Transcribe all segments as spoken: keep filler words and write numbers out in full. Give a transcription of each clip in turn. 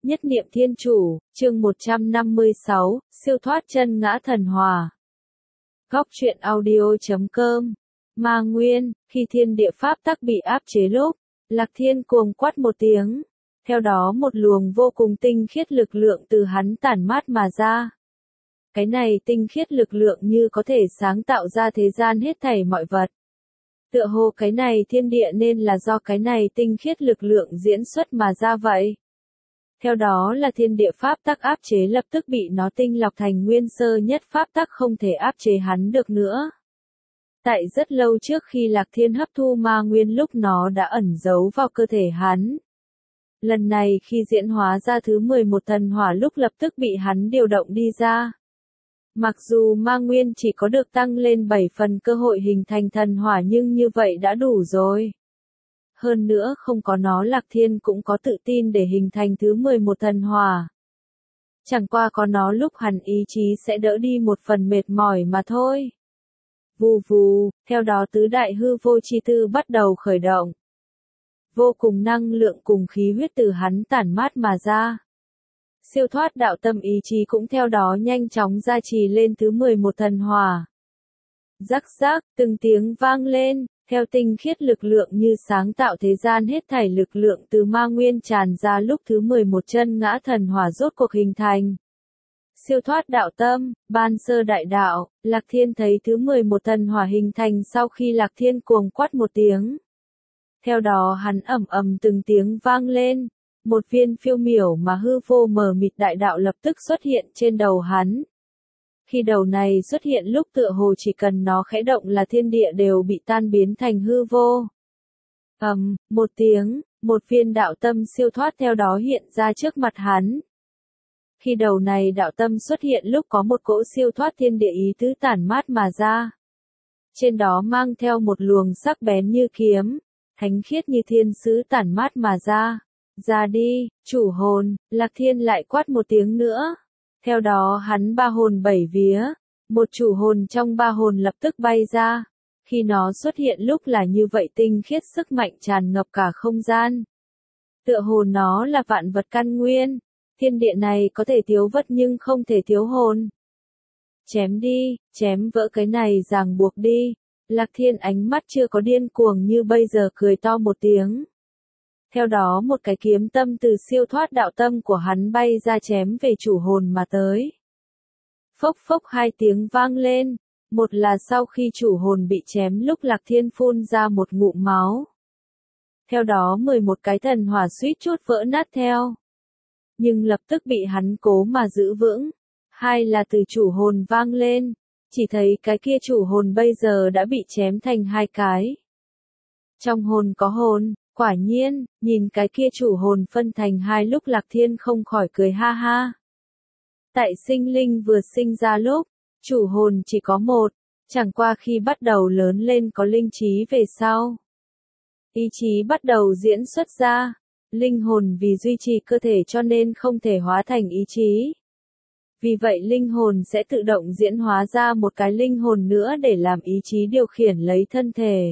Nhất niệm thiên chủ, chương một trăm năm mươi sáu, siêu thoát chân ngã thần hòa. Góc truyện audio chấm com. Ma Nguyên, khi thiên địa pháp tắc bị áp chế lúc, Lạc Thiên cuồng quát một tiếng. Theo đó một luồng vô cùng tinh khiết lực lượng từ hắn tản mát mà ra. Cái này tinh khiết lực lượng như có thể sáng tạo ra thế gian hết thảy mọi vật. Tựa hồ cái này thiên địa nên là do cái này tinh khiết lực lượng diễn xuất mà ra vậy. Theo đó là thiên địa pháp tắc áp chế lập tức bị nó tinh lọc thành nguyên sơ nhất pháp tắc không thể áp chế hắn được nữa. Tại rất lâu trước khi Lạc Thiên hấp thu ma nguyên lúc nó đã ẩn giấu vào cơ thể hắn. Lần này khi diễn hóa ra thứ mười một thần hỏa lúc lập tức bị hắn điều động đi ra. Mặc dù ma nguyên chỉ có được tăng lên bảy phần cơ hội hình thành thần hỏa nhưng như vậy đã đủ rồi. Hơn nữa không có nó Lạc Thiên cũng có tự tin để hình thành thứ mười một thần hỏa. Chẳng qua có nó lúc hắn ý chí sẽ đỡ đi một phần mệt mỏi mà thôi. Vù vù, theo đó tứ đại hư vô chi tư bắt đầu khởi động. Vô cùng năng lượng cùng khí huyết từ hắn tản mát mà ra. Siêu thoát đạo tâm ý chí cũng theo đó nhanh chóng gia trì lên thứ mười một thần hỏa. Rắc rắc, từng tiếng vang lên, theo tinh khiết lực lượng như sáng tạo thế gian hết thảy lực lượng từ ma nguyên tràn ra lúc thứ mười một chân ngã thần hỏa rốt cuộc hình thành. Siêu thoát đạo tâm, ban sơ đại đạo, Lạc Thiên thấy thứ mười một thần hỏa hình thành sau khi Lạc Thiên cuồng quát một tiếng. Theo đó hắn ầm ầm từng tiếng vang lên, một viên phiêu miểu mà hư vô mờ mịt đại đạo lập tức xuất hiện trên đầu hắn. Khi đầu này xuất hiện lúc tựa hồ chỉ cần nó khẽ động là thiên địa đều bị tan biến thành hư vô. Ầm, um, một tiếng, một viên đạo tâm siêu thoát theo đó hiện ra trước mặt hắn. Khi đầu này đạo tâm xuất hiện lúc có một cỗ siêu thoát thiên địa ý tứ tản mát mà ra. Trên đó mang theo một luồng sắc bén như kiếm, thánh khiết như thiên sứ tản mát mà ra. Ra đi, chủ hồn, Lạc Thiên lại quát một tiếng nữa. Theo đó hắn ba hồn bảy vía, một chủ hồn trong ba hồn lập tức bay ra. Khi nó xuất hiện lúc là như vậy tinh khiết sức mạnh tràn ngập cả không gian. Tựa hồ nó là vạn vật căn nguyên, thiên địa này có thể thiếu vật nhưng không thể thiếu hồn. Chém đi, chém vỡ cái này ràng buộc đi. Lạc Thiên ánh mắt chưa có điên cuồng như bây giờ cười to một tiếng. Theo đó một cái kiếm tâm từ siêu thoát đạo tâm của hắn bay ra chém về chủ hồn mà tới. Phốc phốc hai tiếng vang lên, một là sau khi chủ hồn bị chém lúc Lạc Thiên phun ra một ngụm máu. Theo đó mười một cái thần hỏa suýt chút vỡ nát theo. Nhưng lập tức bị hắn cố mà giữ vững. Hai là từ chủ hồn vang lên, chỉ thấy cái kia chủ hồn bây giờ đã bị chém thành hai cái. Trong hồn có hồn. Quả nhiên, nhìn cái kia chủ hồn phân thành hai lúc Lạc Thiên không khỏi cười ha ha. Tại sinh linh vừa sinh ra lúc, chủ hồn chỉ có một, chẳng qua khi bắt đầu lớn lên có linh trí về sau. Ý chí bắt đầu diễn xuất ra, linh hồn vì duy trì cơ thể cho nên không thể hóa thành ý chí. Vì vậy linh hồn sẽ tự động diễn hóa ra một cái linh hồn nữa để làm ý chí điều khiển lấy thân thể.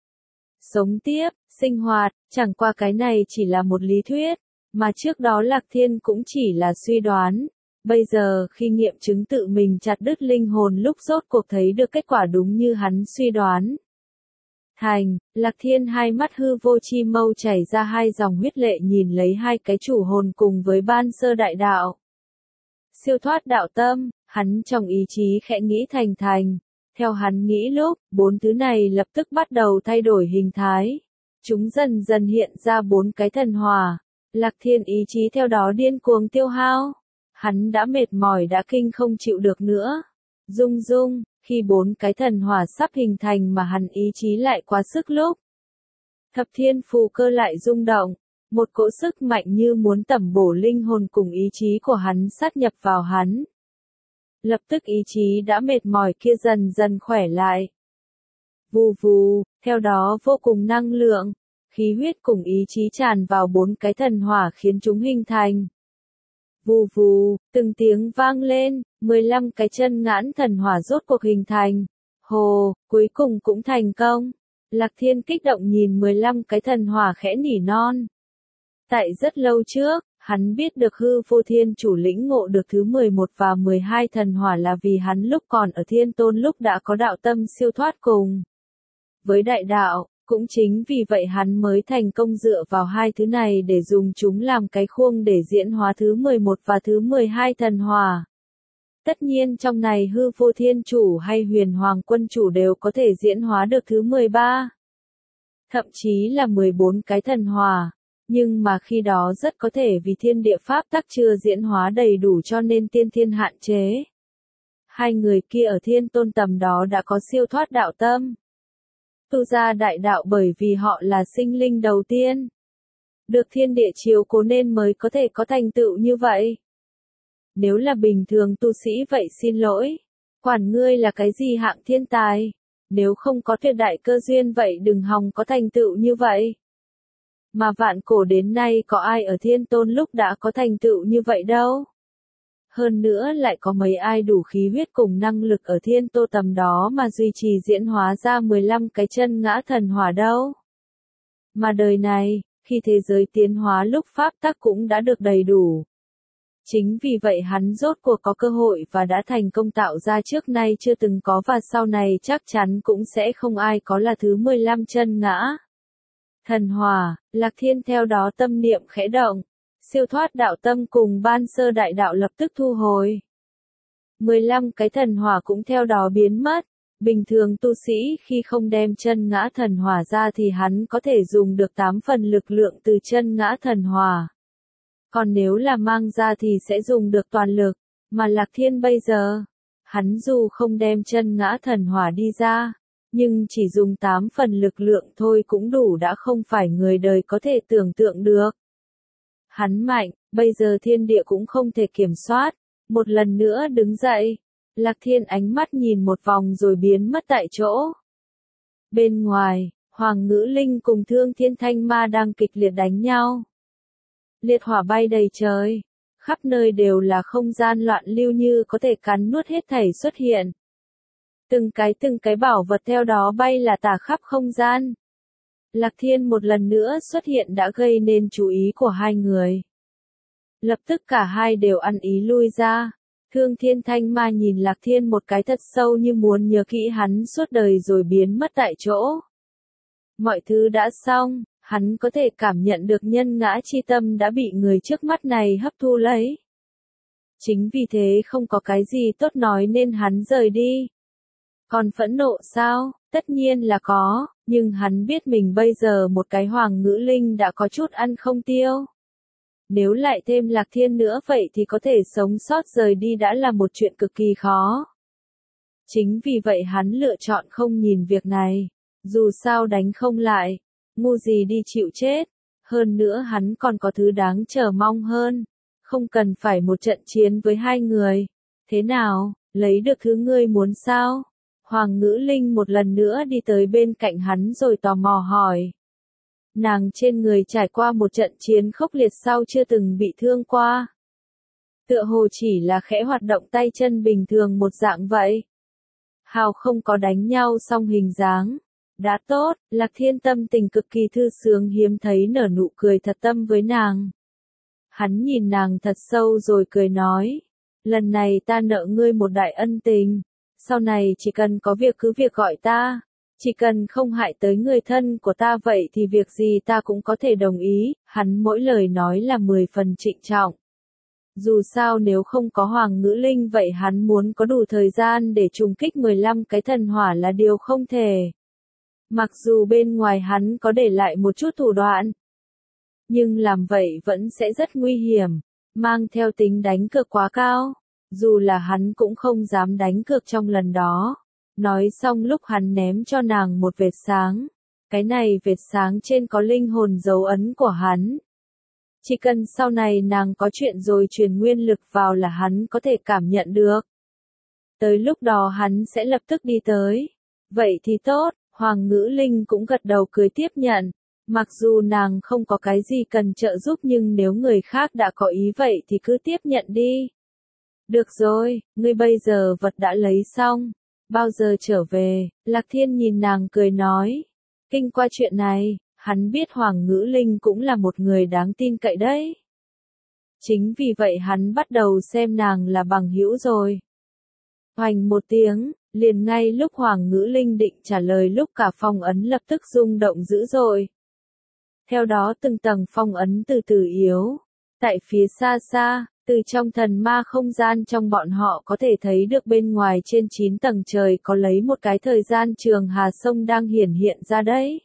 Sống tiếp, sinh hoạt, chẳng qua cái này chỉ là một lý thuyết, mà trước đó Lạc Thiên cũng chỉ là suy đoán. Bây giờ khi nghiệm chứng tự mình chặt đứt linh hồn lúc rốt cuộc thấy được kết quả đúng như hắn suy đoán. Thành, Lạc Thiên hai mắt hư vô chi mâu chảy ra hai dòng huyết lệ nhìn lấy hai cái chủ hồn cùng với ban sơ đại đạo. Siêu thoát đạo tâm, hắn trong ý chí khẽ nghĩ thành thành. Theo hắn nghĩ lúc, bốn thứ này lập tức bắt đầu thay đổi hình thái. Chúng dần dần hiện ra bốn cái thần hỏa. Lạc Thiên ý chí theo đó điên cuồng tiêu hao. Hắn đã mệt mỏi đã kinh không chịu được nữa. Rung rung, khi bốn cái thần hỏa sắp hình thành mà hắn ý chí lại quá sức lúc. Thập thiên phù cơ lại rung động. Một cỗ sức mạnh như muốn tẩm bổ linh hồn cùng ý chí của hắn sát nhập vào hắn. Lập tức ý chí đã mệt mỏi kia dần dần khỏe lại. Vù vù, theo đó vô cùng năng lượng, khí huyết cùng ý chí tràn vào bốn cái thần hỏa khiến chúng hình thành. Vù vù, từng tiếng vang lên, mười lăm cái chân ngãn thần hỏa rốt cuộc hình thành. Hồ, cuối cùng cũng thành công. Lạc Thiên kích động nhìn mười lăm cái thần hỏa khẽ nỉ non. Tại rất lâu trước, Hắn biết được hư vô thiên chủ lĩnh ngộ được thứ mười một và mười hai thần hỏa là vì hắn lúc còn ở thiên tôn lúc đã có đạo tâm siêu thoát cùng với đại đạo, cũng chính vì vậy hắn mới thành công dựa vào hai thứ này để dùng chúng làm cái khuôn để diễn hóa thứ mười một và thứ mười hai thần hỏa. Tất nhiên trong này hư vô thiên chủ hay huyền hoàng quân chủ đều có thể diễn hóa được thứ mười ba. Thậm chí là mười bốn cái thần hỏa. Nhưng mà khi đó rất có thể vì thiên địa pháp tắc chưa diễn hóa đầy đủ cho nên tiên thiên hạn chế. Hai người kia ở thiên tôn tầm đó đã có siêu thoát đạo tâm. Tu ra đại đạo bởi vì họ là sinh linh đầu tiên. Được thiên địa chiếu cố nên mới có thể có thành tựu như vậy. Nếu là bình thường tu sĩ vậy xin lỗi. Quản ngươi là cái gì hạng thiên tài. Nếu không có tuyệt đại cơ duyên vậy đừng hòng có thành tựu như vậy. Mà vạn cổ đến nay có ai ở thiên tôn lúc đã có thành tựu như vậy đâu. Hơn nữa lại có mấy ai đủ khí huyết cùng năng lực ở thiên tô tầm đó mà duy trì diễn hóa ra mười lăm cái chân ngã thần hỏa đâu. Mà đời này, khi thế giới tiến hóa lúc pháp tắc cũng đã được đầy đủ. Chính vì vậy hắn rốt cuộc có cơ hội và đã thành công tạo ra trước nay chưa từng có và sau này chắc chắn cũng sẽ không ai có là thứ mười lăm chân ngã thần hỏa. Lạc Thiên theo đó tâm niệm khẽ động, siêu thoát đạo tâm cùng ban sơ đại đạo lập tức thu hồi. mười lăm cái thần hỏa cũng theo đó biến mất. Bình thường tu sĩ khi không đem chân ngã thần hỏa ra thì hắn có thể dùng được tám phần lực lượng từ chân ngã thần hỏa. Còn nếu là mang ra thì sẽ dùng được toàn lực, mà Lạc Thiên bây giờ, hắn dù không đem chân ngã thần hỏa đi ra, nhưng chỉ dùng tám phần lực lượng thôi cũng đủ đã không phải người đời có thể tưởng tượng được. Hắn mạnh, bây giờ thiên địa cũng không thể kiểm soát, một lần nữa đứng dậy, Lạc Thiên ánh mắt nhìn một vòng rồi biến mất tại chỗ. Bên ngoài, Hoàng Ngữ Linh cùng Thương Thiên Thanh Ma đang kịch liệt đánh nhau. Liệt hỏa bay đầy trời, khắp nơi đều là không gian loạn lưu như có thể cắn nuốt hết thảy xuất hiện. Từng cái từng cái bảo vật theo đó bay là tả khắp không gian. Lạc Thiên một lần nữa xuất hiện đã gây nên chú ý của hai người. Lập tức cả hai đều ăn ý lui ra. Thương Thiên Thanh Ma nhìn Lạc Thiên một cái thật sâu như muốn nhớ kỹ hắn suốt đời rồi biến mất tại chỗ. Mọi thứ đã xong, hắn có thể cảm nhận được nhân ngã chi tâm đã bị người trước mắt này hấp thu lấy. Chính vì thế không có cái gì tốt nói nên hắn rời đi. Còn phẫn nộ sao? Tất nhiên là có, nhưng hắn biết mình bây giờ một cái Hoàng Ngữ Linh đã có chút ăn không tiêu. Nếu lại thêm Lạc Thiên nữa vậy thì có thể sống sót rời đi đã là một chuyện cực kỳ khó. Chính vì vậy hắn lựa chọn không nhìn việc này. Dù sao đánh không lại, ngu gì đi chịu chết. Hơn nữa hắn còn có thứ đáng chờ mong hơn. Không cần phải một trận chiến với hai người. Thế nào, lấy được thứ ngươi muốn sao? Hoàng Ngữ Linh một lần nữa đi tới bên cạnh hắn rồi tò mò hỏi. Nàng trên người trải qua một trận chiến khốc liệt sau chưa từng bị thương qua. Tựa hồ chỉ là khẽ hoạt động tay chân bình thường một dạng vậy. Hào không có đánh nhau song hình dáng. Đã tốt, Lạc Thiên tâm tình cực kỳ thư sướng hiếm thấy nở nụ cười thật tâm với nàng. Hắn nhìn nàng thật sâu rồi cười nói. Lần này ta nợ ngươi một đại ân tình. Sau này chỉ cần có việc cứ việc gọi ta. Chỉ cần không hại tới người thân của ta vậy thì việc gì ta cũng có thể đồng ý. Hắn mỗi lời nói là mười phần trịnh trọng. Dù sao nếu không có Hoàng Ngữ Linh vậy hắn muốn có đủ thời gian để trùng kích mười lăm cái thần hỏa là điều không thể. Mặc dù bên ngoài hắn có để lại một chút thủ đoạn. Nhưng làm vậy vẫn sẽ rất nguy hiểm. Mang theo tính đánh cược quá cao. Dù là hắn cũng không dám đánh cược trong lần đó. Nói xong lúc hắn ném cho nàng một vệt sáng. Cái này vệt sáng trên có linh hồn dấu ấn của hắn. Chỉ cần sau này nàng có chuyện rồi truyền nguyên lực vào là hắn có thể cảm nhận được. Tới lúc đó hắn sẽ lập tức đi tới. Vậy thì tốt, Hoàng Ngữ Linh cũng gật đầu cười tiếp nhận. Mặc dù nàng không có cái gì cần trợ giúp nhưng nếu người khác đã có ý vậy thì cứ tiếp nhận đi. Được rồi, ngươi bây giờ vật đã lấy xong. Bao giờ trở về? Lạc Thiên nhìn nàng cười nói. Kinh qua chuyện này, hắn biết Hoàng Ngữ Linh cũng là một người đáng tin cậy đấy. Chính vì vậy hắn bắt đầu xem nàng là bằng hữu rồi. Hoành một tiếng, liền ngay lúc Hoàng Ngữ Linh định trả lời lúc cả phong ấn lập tức rung động dữ dội. Theo đó từng tầng phong ấn từ từ yếu. Tại phía xa xa, từ trong thần ma không gian trong bọn họ có thể thấy được bên ngoài trên chín tầng trời có lấy một cái thời gian trường hà sông đang hiển hiện ra đấy.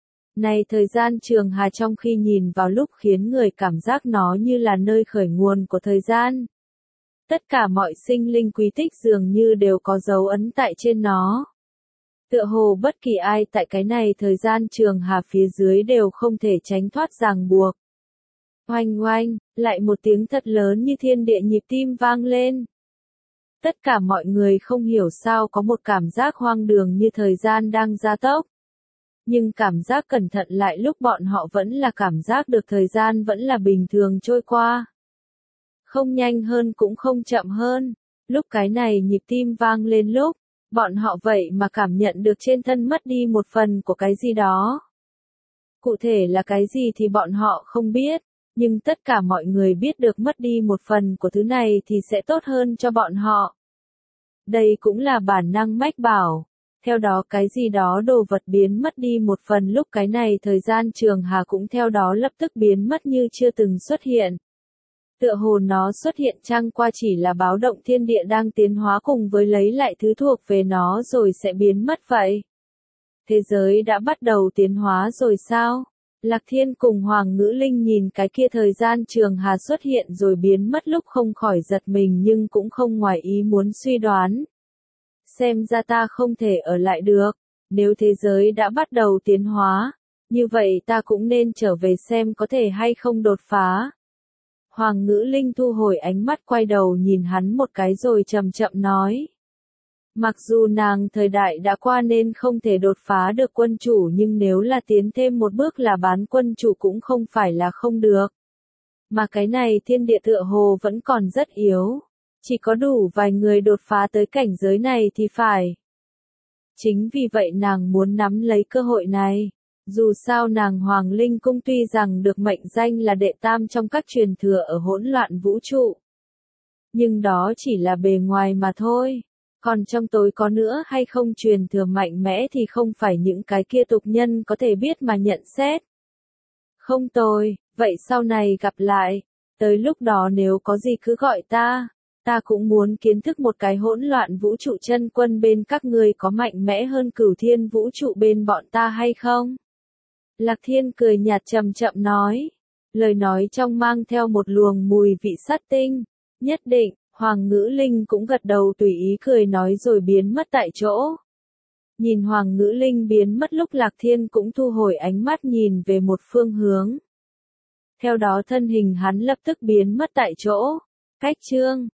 Này thời gian trường hà trong khi nhìn vào lúc khiến người cảm giác nó như là nơi khởi nguồn của thời gian. Tất cả mọi sinh linh quý tích dường như đều có dấu ấn tại trên nó. Tựa hồ bất kỳ ai tại cái này thời gian trường hà phía dưới đều không thể tránh thoát ràng buộc. Oanh oanh, lại một tiếng thật lớn như thiên địa nhịp tim vang lên. Tất cả mọi người không hiểu sao có một cảm giác hoang đường như thời gian đang gia tốc. Nhưng cảm giác cẩn thận lại lúc bọn họ vẫn là cảm giác được thời gian vẫn là bình thường trôi qua. Không nhanh hơn cũng không chậm hơn. Lúc cái này nhịp tim vang lên lúc, bọn họ vậy mà cảm nhận được trên thân mất đi một phần của cái gì đó. Cụ thể là cái gì thì bọn họ không biết, nhưng tất cả mọi người biết được mất đi một phần của thứ này thì sẽ tốt hơn cho bọn họ. Đây cũng là bản năng mách bảo. Theo đó cái gì đó đồ vật biến mất đi một phần lúc cái này thời gian trường hà cũng theo đó lập tức biến mất như chưa từng xuất hiện. Tựa hồ nó xuất hiện chăng qua chỉ là báo động thiên địa đang tiến hóa cùng với lấy lại thứ thuộc về nó rồi sẽ biến mất vậy. Thế giới đã bắt đầu tiến hóa rồi sao? Lạc Thiên cùng Hoàng Ngữ Linh nhìn cái kia thời gian trường hà xuất hiện rồi biến mất lúc không khỏi giật mình nhưng cũng không ngoài ý muốn suy đoán. Xem ra ta không thể ở lại được, nếu thế giới đã bắt đầu tiến hóa, như vậy ta cũng nên trở về xem có thể hay không đột phá. Hoàng Ngữ Linh thu hồi ánh mắt quay đầu nhìn hắn một cái rồi chậm chậm nói. Mặc dù nàng thời đại đã qua nên không thể đột phá được quân chủ nhưng nếu là tiến thêm một bước là bán quân chủ cũng không phải là không được. Mà cái này thiên địa tựa hồ vẫn còn rất yếu. Chỉ có đủ vài người đột phá tới cảnh giới này thì phải. Chính vì vậy nàng muốn nắm lấy cơ hội này. Dù sao nàng Hoàng Linh Cung tuy rằng được mệnh danh là đệ tam trong các truyền thừa ở hỗn loạn vũ trụ. Nhưng đó chỉ là bề ngoài mà thôi. Còn trong tối có nữa hay không truyền thừa mạnh mẽ thì không phải những cái kia tục nhân có thể biết mà nhận xét. Không tồi, vậy sau này gặp lại. Tới lúc đó nếu có gì cứ gọi ta. Ta cũng muốn kiến thức một cái hỗn loạn vũ trụ chân quân bên các ngươi có mạnh mẽ hơn cửu thiên vũ trụ bên bọn ta hay không? Lạc Thiên cười nhạt chậm chậm nói. Lời nói trong mang theo một luồng mùi vị sát tinh. Nhất định, Hoàng Ngữ Linh cũng gật đầu tùy ý cười nói rồi biến mất tại chỗ. Nhìn Hoàng Ngữ Linh biến mất lúc Lạc Thiên cũng thu hồi ánh mắt nhìn về một phương hướng. Theo đó thân hình hắn lập tức biến mất tại chỗ. Cách chương